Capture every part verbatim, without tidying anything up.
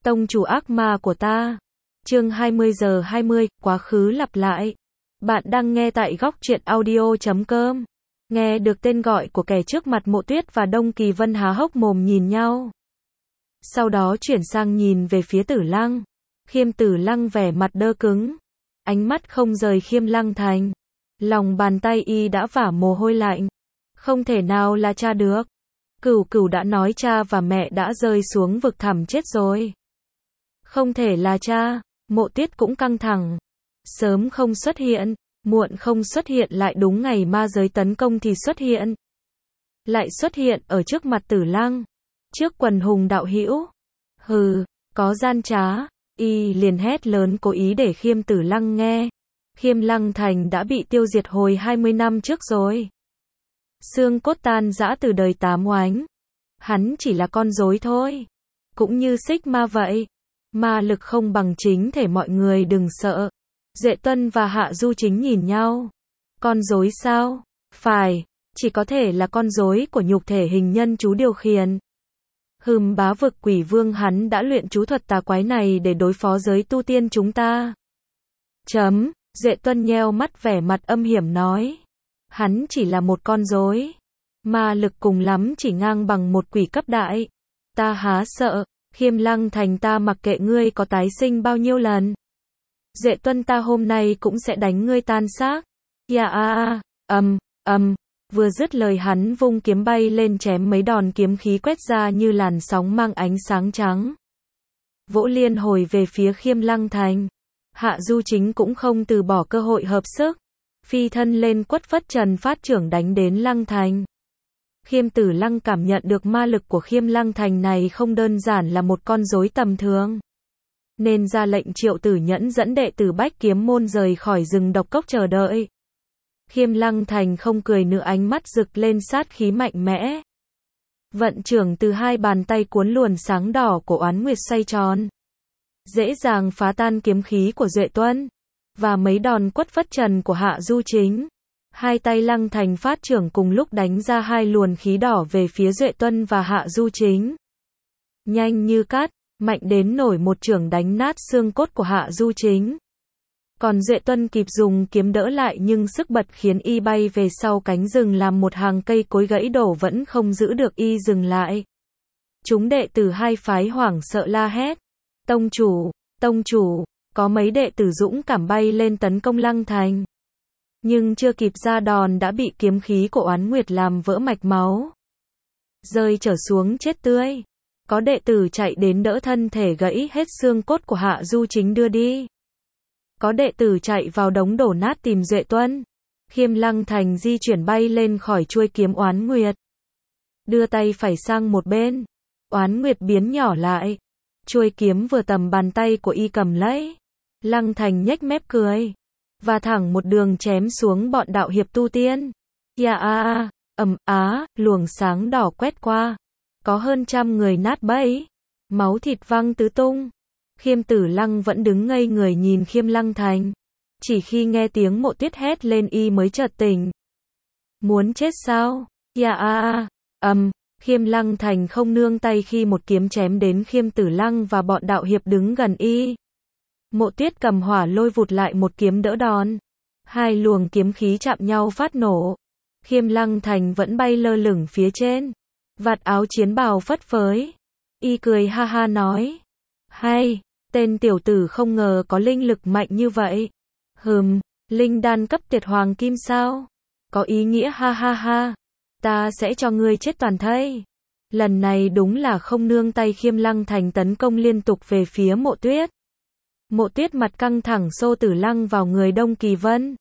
Tông chủ ác ma của ta. Chương hai mươi giờ hai mươi, quá khứ lặp lại. Bạn đang nghe tại góc truyện audio chấm com. Nghe được tên gọi của kẻ trước mặt, Mộ Tuyết và Đông Kỳ Vân há hốc mồm nhìn nhau. Sau đó chuyển sang nhìn về phía Tử Lăng. Khiêm Tử Lăng vẻ mặt đơ cứng, ánh mắt không rời Khiêm Lăng Thành. Lòng bàn tay y đã vả mồ hôi lạnh. Không thể nào là cha được. Cửu Cửu đã nói cha và mẹ đã rơi xuống vực thẳm chết rồi. Không thể là cha. Mộ Tuyết cũng căng thẳng. Sớm không xuất hiện, muộn không xuất hiện, lại đúng ngày ma giới tấn công thì xuất hiện. Lại xuất hiện ở trước mặt Tử Lăng, trước quần hùng đạo hữu. Hừ, có gian trá. Y liền hét lớn cố ý để Khiêm Tử Lăng nghe. Khiêm Lăng Thành đã bị tiêu diệt hồi hai mươi năm trước rồi. Xương cốt tan rã từ đời Tám Oánh. Hắn chỉ là con rối thôi. Cũng như Xích Ma vậy. Ma lực không bằng chính thể, mọi người đừng sợ. Duệ Tuân và Hạ Du Chính nhìn nhau. Con rối sao? Phải, chỉ có thể là con rối của nhục thể hình nhân chú điều khiển. Hừm, bá vực quỷ vương hắn đã luyện chú thuật tà quái này để đối phó giới tu tiên chúng ta. Chấm, Duệ Tuân nheo mắt vẻ mặt âm hiểm nói. Hắn chỉ là một con rối. Ma lực cùng lắm chỉ ngang bằng một quỷ cấp đại. Ta há sợ. Khiêm Lăng Thành, ta mặc kệ ngươi có tái sinh bao nhiêu lần. Duệ Tuân, ta hôm nay cũng sẽ đánh ngươi tan xác. Ya a a, ầm, ầm. Vừa dứt lời hắn vung kiếm bay lên chém mấy đòn, kiếm khí quét ra như làn sóng mang ánh sáng trắng. Vỗ liên hồi về phía Khiêm Lăng Thành. Hạ Du Chính cũng không từ bỏ cơ hội hợp sức. Phi thân lên quất phất trần phát trưởng đánh đến Lăng Thành. Khiêm Tử Lăng cảm nhận được ma lực của Khiêm Lăng Thành này không đơn giản là một con rối tầm thường. Nên ra lệnh Triệu Tử Nhẫn dẫn đệ tử Bách Kiếm Môn rời khỏi rừng độc cốc chờ đợi. Khiêm Lăng Thành không cười nữa, ánh mắt rực lên sát khí mạnh mẽ. Vận trưởng từ hai bàn tay cuốn luồn sáng đỏ của Oán Nguyệt xoay tròn. Dễ dàng phá tan kiếm khí của Duệ Tuân. Và mấy đòn quất phất trần của Hạ Du Chính. Hai tay Lăng Thành phát trưởng cùng lúc đánh ra hai luồn khí đỏ về phía Duệ Tuân và Hạ Du Chính. Nhanh như cát, mạnh đến nổi một chưởng đánh nát xương cốt của Hạ Du Chính. Còn Duệ Tuân kịp dùng kiếm đỡ lại, nhưng sức bật khiến y bay về sau cánh rừng, làm một hàng cây cối gãy đổ vẫn không giữ được y dừng lại. Chúng đệ tử hai phái hoảng sợ la hét. Tông chủ, tông chủ, có mấy đệ tử dũng cảm bay lên tấn công Lăng Thành. Nhưng chưa kịp ra đòn đã bị kiếm khí của Oán Nguyệt làm vỡ mạch máu. Rơi trở xuống chết tươi. Có đệ tử chạy đến đỡ thân thể gãy hết xương cốt của Hạ Du Chính đưa đi. Có đệ tử chạy vào đống đổ nát tìm Duệ Tuân. Khiêm Lăng Thành di chuyển bay lên khỏi chuôi kiếm Oán Nguyệt. Đưa tay phải sang một bên. Oán Nguyệt biến nhỏ lại. Chuôi kiếm vừa tầm bàn tay của y cầm lấy. Lăng Thành nhếch mép cười. Và thẳng một đường chém xuống bọn đạo hiệp tu tiên. Ya a a, ầm á, luồng sáng đỏ quét qua. Có hơn trăm người nát bẫy. Máu thịt văng tứ tung. Khiêm Tử Lăng vẫn đứng ngây người nhìn Khiêm Lăng Thành. Chỉ khi nghe tiếng Mộ Tuyết hét lên y mới chợt tỉnh. Muốn chết sao? Ya a a, ầm. Khiêm Lăng Thành không nương tay khi một kiếm chém đến Khiêm Tử Lăng và bọn đạo hiệp đứng gần y. Mộ Tuyết cầm hỏa lôi vụt lại một kiếm đỡ đòn. Hai luồng kiếm khí chạm nhau phát nổ. Khiêm Lăng Thành vẫn bay lơ lửng phía trên. Vạt áo chiến bào phất phới. Y cười ha ha nói. Hay, tên tiểu tử không ngờ có linh lực mạnh như vậy. Hừm, linh đan cấp tuyệt hoàng kim sao? Có ý nghĩa ha ha ha. Ta sẽ cho ngươi chết toàn thây. Lần này đúng là không nương tay. Khiêm Lăng Thành tấn công liên tục về phía Mộ Tuyết. Mộ Tuyết mặt căng thẳng xô Tử Lăng vào người Đông Kỳ Vân.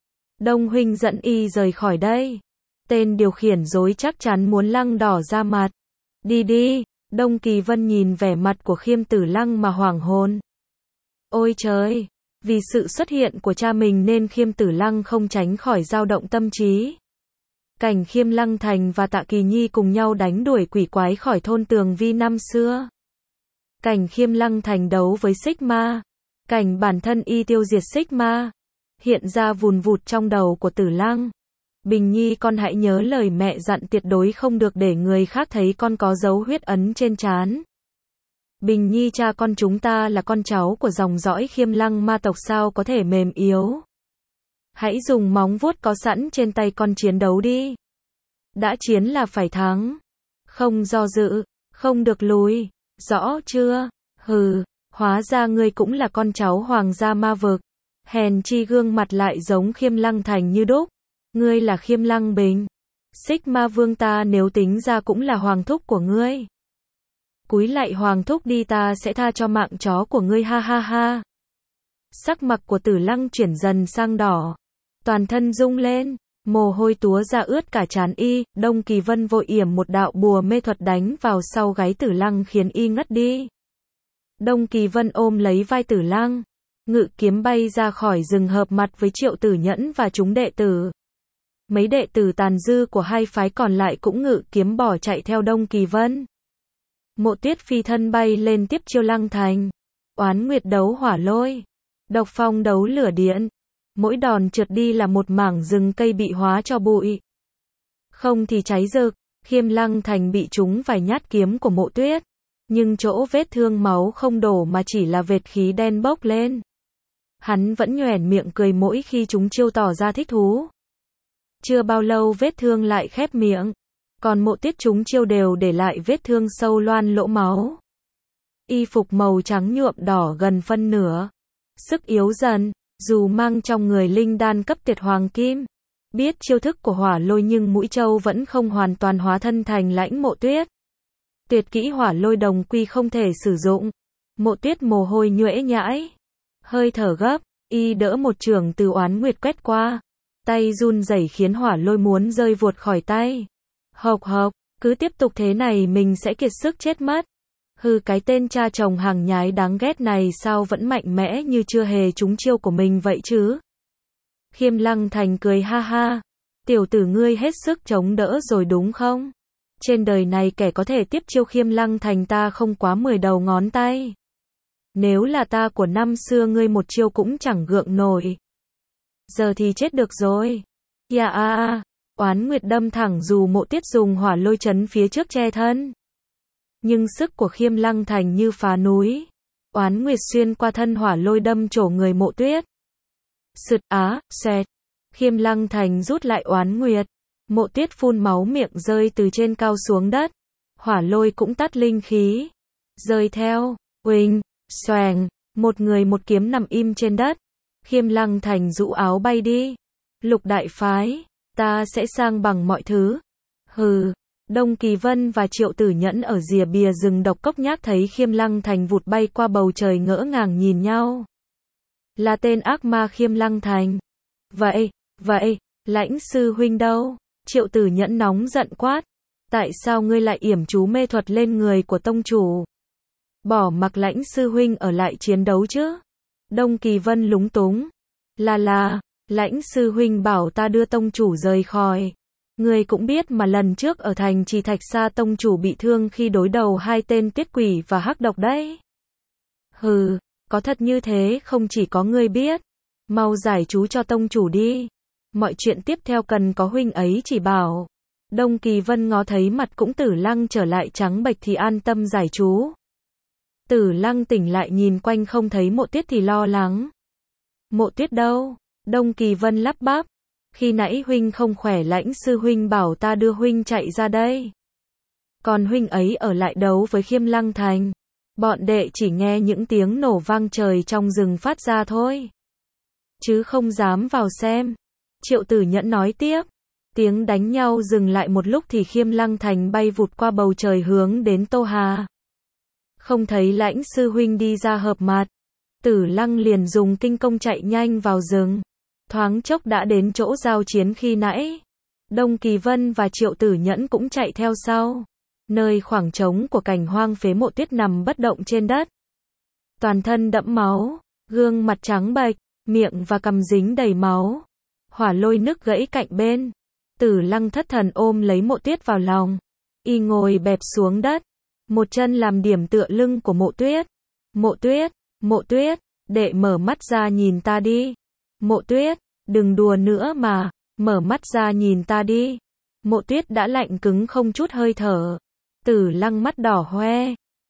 Đông huynh dẫn y rời khỏi đây. Tên điều khiển rối chắc chắn muốn Lăng đỏ ra mặt. Đi đi. Đông Kỳ Vân nhìn vẻ mặt của Khiêm Tử Lăng mà hoảng hồn. Ôi trời, vì sự xuất hiện của cha mình nên Khiêm Tử Lăng không tránh khỏi dao động tâm trí. Cảnh Khiêm Lăng Thành và Tạ Kỳ Nhi cùng nhau đánh đuổi quỷ quái khỏi thôn Tường Vi năm xưa. Cảnh Khiêm Lăng Thành đấu với Xích Ma. Cảnh bản thân y tiêu diệt Xích Ma. Hiện ra vùn vụt trong đầu của Tử Lăng. Bình Nhi, con hãy nhớ lời mẹ dặn, tuyệt đối không được để người khác thấy con có dấu huyết ấn trên trán. Bình Nhi cha con chúng ta là con cháu của dòng dõi Khiêm Lăng ma tộc sao có thể mềm yếu. Hãy dùng móng vuốt có sẵn trên tay con chiến đấu đi. Đã chiến là phải thắng. Không do dự, không được lùi. Rõ chưa? Hừ, hóa ra ngươi cũng là con cháu hoàng gia ma vực. Hèn chi gương mặt lại giống Khiêm Lăng Thành như đúc. Ngươi là Khiêm Lăng Bình. Xích ma vương ta nếu tính ra cũng là hoàng thúc của ngươi. Cúi lạy hoàng thúc đi, ta sẽ tha cho mạng chó của ngươi, ha ha ha. Sắc mặt của Tử Lăng chuyển dần sang đỏ. Toàn thân rung lên, mồ hôi túa ra ướt cả trán y. Đông Kỳ Vân vội yểm một đạo bùa mê thuật đánh vào sau gáy Tử Lăng khiến y ngất đi. Đông Kỳ Vân ôm lấy vai Tử Lăng, ngự kiếm bay ra khỏi rừng hợp mặt với Triệu Tử Nhẫn và chúng đệ tử. Mấy đệ tử tàn dư của hai phái còn lại cũng ngự kiếm bỏ chạy theo Đông Kỳ Vân. Mộ Tuyết phi thân bay lên tiếp chiêu Lăng Thành. Oán Nguyệt đấu hỏa lôi, Độc Phong đấu lửa điện. Mỗi đòn trượt đi là một mảng rừng cây bị hóa cho bụi. Không thì cháy rực. Khiêm Lăng Thành bị trúng vài nhát kiếm của Mộ Tuyết, nhưng chỗ vết thương máu không đổ mà chỉ là vệt khí đen bốc lên. Hắn vẫn nhoẻn miệng cười mỗi khi chúng chiêu tỏ ra thích thú. Chưa bao lâu vết thương lại khép miệng. Còn Mộ Tuyết chúng chiêu đều để lại vết thương sâu loan lỗ máu. Y phục màu trắng nhuộm đỏ gần phân nửa. Sức yếu dần, dù mang trong người linh đan cấp tuyệt hoàng kim. Biết chiêu thức của hỏa lôi nhưng mũi trâu vẫn không hoàn toàn hóa thân thành lãnh Mộ Tuyết. Tuyệt kỹ hỏa lôi đồng quy không thể sử dụng. Mộ Tuyết mồ hôi nhuễ nhãi. Hơi thở gấp, y đỡ một chưởng từ Oán Nguyệt quét qua. Tay run rẩy khiến hỏa lôi muốn rơi vuột khỏi tay. Hộc hộc, cứ tiếp tục thế này mình sẽ kiệt sức chết mất. Hừ, cái tên cha chồng hàng nhái đáng ghét này sao vẫn mạnh mẽ như chưa hề trúng chiêu của mình vậy chứ? Khiêm Lăng Thành cười ha ha. Tiểu tử ngươi hết sức chống đỡ rồi đúng không? Trên đời này kẻ có thể tiếp chiêu Khiêm Lăng Thành ta không quá mười đầu ngón tay. Nếu là ta của năm xưa ngươi một chiêu cũng chẳng gượng nổi. Giờ thì chết được rồi. Ya a a. Oán Nguyệt đâm thẳng dù Mộ Tuyết dùng hỏa lôi chấn phía trước che thân. Nhưng sức của Khiêm Lăng Thành như phá núi. Oán Nguyệt xuyên qua thân hỏa lôi đâm trổ người Mộ Tuyết. Sượt á, xoẹt. Khiêm Lăng Thành rút lại Oán Nguyệt. Mộ Tuyết phun máu miệng rơi từ trên cao xuống đất. Hỏa lôi cũng tắt linh khí. Rơi theo, uỳnh, xoèng, một người một kiếm nằm im trên đất. Khiêm Lăng Thành rũ áo bay đi. Lục đại phái, ta sẽ sang bằng mọi thứ. Hừ. Đông Kỳ Vân và Triệu Tử Nhẫn ở rìa bìa rừng độc cốc nhác thấy Khiêm Lăng Thành vụt bay qua bầu trời ngỡ ngàng nhìn nhau. Là tên ác ma Khiêm Lăng Thành. Vậy, vậy, lãnh sư huynh đâu? Triệu Tử Nhẫn nóng giận quát. Tại sao ngươi lại yểm chú mê thuật lên người của tông chủ? Bỏ mặc lãnh sư huynh ở lại chiến đấu chứ? Đông Kỳ Vân lúng túng. Là là, lãnh sư huynh bảo ta đưa tông chủ rời khỏi. Ngươi cũng biết mà lần trước ở thành Trì Thạch Sa tông chủ bị thương khi đối đầu hai tên tiết quỷ và hắc độc đấy. Hừ, có thật như thế không chỉ có ngươi biết. Mau giải chú cho tông chủ đi. Mọi chuyện tiếp theo cần có huynh ấy chỉ bảo. Đông Kỳ Vân ngó thấy mặt cũng Tử Lăng trở lại trắng bệch thì an tâm giải chú. Tử Lăng tỉnh lại nhìn quanh không thấy Mộ Tuyết thì lo lắng. Mộ Tuyết đâu? Đông Kỳ Vân lắp bắp. Khi nãy huynh không khỏe lãnh sư huynh bảo ta đưa huynh chạy ra đây. Còn huynh ấy ở lại đấu với Khiêm Lăng Thành. Bọn đệ chỉ nghe những tiếng nổ vang trời trong rừng phát ra thôi. Chứ không dám vào xem. Triệu Tử Nhẫn nói tiếp. Tiếng đánh nhau dừng lại một lúc thì Khiêm Lăng Thành bay vụt qua bầu trời hướng đến Tô Hà. Không thấy lãnh sư huynh đi ra hợp mặt. Tử Lăng liền dùng kinh công chạy nhanh vào rừng. Thoáng chốc đã đến chỗ giao chiến khi nãy. Đông Kỳ Vân và Triệu Tử Nhẫn cũng chạy theo sau. Nơi khoảng trống của cảnh hoang phế Mộ Tuyết nằm bất động trên đất. Toàn thân đẫm máu, gương mặt trắng bệch, miệng và cằm dính đầy máu. Hỏa lôi nứt gãy cạnh bên. Tử Lăng thất thần ôm lấy Mộ Tuyết vào lòng. Y ngồi bẹp xuống đất. Một chân làm điểm tựa lưng của Mộ Tuyết. Mộ Tuyết, Mộ Tuyết, đệ mở mắt ra nhìn ta đi. Mộ Tuyết, đừng đùa nữa mà, mở mắt ra nhìn ta đi. Mộ Tuyết đã lạnh cứng không chút hơi thở. Tử Lăng mắt đỏ hoe.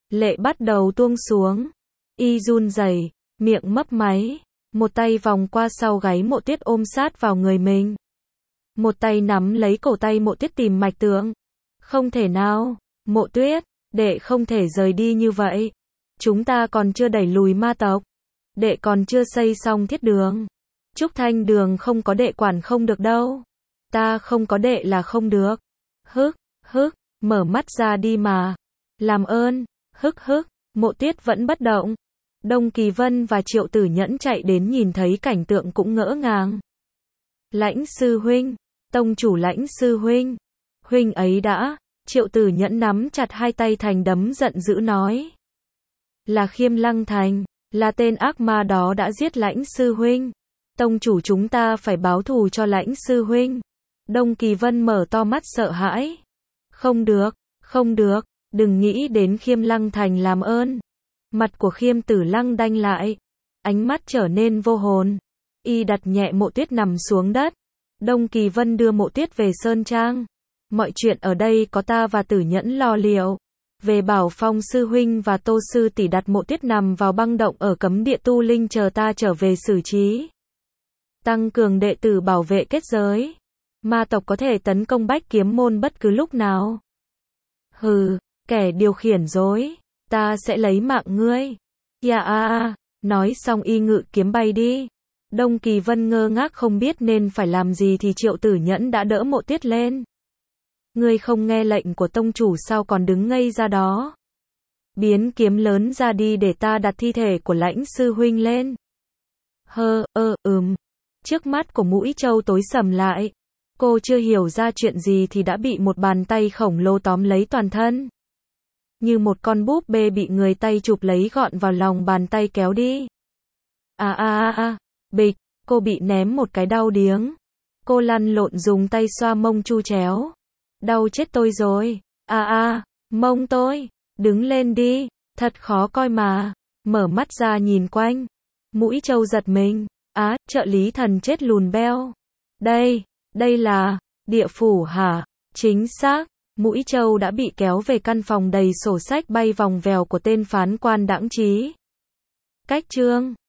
Lệ bắt đầu tuôn xuống. Y run rẩy, miệng mấp máy, một tay vòng qua sau gáy Mộ Tuyết ôm sát vào người mình. Một tay nắm lấy cổ tay Mộ Tuyết tìm mạch tượng. Không thể nào, Mộ Tuyết, đệ không thể rời đi như vậy. Chúng ta còn chưa đẩy lùi ma tộc. Đệ còn chưa xây xong thiết đường. Trúc Thanh Đường không có đệ quản không được đâu. Ta không có đệ là không được. Hức, hức, mở mắt ra đi mà. Làm ơn, hức hức, Mộ Tuyết vẫn bất động. Đông Kỳ Vân và Triệu Tử Nhẫn chạy đến nhìn thấy cảnh tượng cũng ngỡ ngàng. Lãnh sư huynh, tông chủ Lãnh sư huynh. Huynh ấy đã, Triệu Tử Nhẫn nắm chặt hai tay thành đấm giận dữ nói. Là Khiêm Lăng Thành, là tên ác ma đó đã giết Lãnh sư huynh. Tông chủ chúng ta phải báo thù cho Lãnh sư huynh. Đông Kỳ Vân mở to mắt sợ hãi. Không được, không được, đừng nghĩ đến Khiêm Lăng Thành làm ơn. Mặt của Khiêm Tử Lăng đanh lại, ánh mắt trở nên vô hồn. Y đặt nhẹ Mộ Tuyết nằm xuống đất. Đông Kỳ Vân đưa Mộ Tuyết về Sơn Trang. Mọi chuyện ở đây có ta và Tử Nhẫn lo liệu. Về Bảo Phong sư huynh và Tô sư tỷ đặt Mộ Tuyết nằm vào băng động ở cấm địa tu linh chờ ta trở về xử trí. Tăng cường đệ tử bảo vệ kết giới. Ma tộc có thể tấn công Bách Kiếm môn bất cứ lúc nào. Hừ, kẻ điều khiển dối, ta sẽ lấy mạng ngươi. Ya a a, nói xong y ngự kiếm bay đi. Đông Kỳ Vân ngơ ngác không biết nên phải làm gì thì Triệu Tử Nhẫn đã đỡ Mộ Tuyết lên. Ngươi không nghe lệnh của tông chủ sao còn đứng ngây ra đó? Biến kiếm lớn ra đi để ta đặt thi thể của Lãnh sư huynh lên. Hơ, ơ, ừm. Trước mắt của Mũi Châu tối sầm lại. Cô chưa hiểu ra chuyện gì thì đã bị một bàn tay khổng lồ tóm lấy toàn thân. Như một con búp bê bị người tay chụp lấy gọn vào lòng bàn tay kéo đi. À à à à, bịch, cô bị ném một cái đau điếng. Cô lăn lộn dùng tay xoa mông chu chéo. Đau chết tôi rồi. À à, mông tôi, đứng lên đi, thật khó coi mà. Mở mắt ra nhìn quanh. Mũi Châu giật mình. Á, trợ lý thần chết lùn beo. Đây, đây là, địa phủ hả? Chính xác, Mũi Châu đã bị kéo về căn phòng đầy sổ sách bay vòng vèo của tên phán quan đãng trí. Cách chương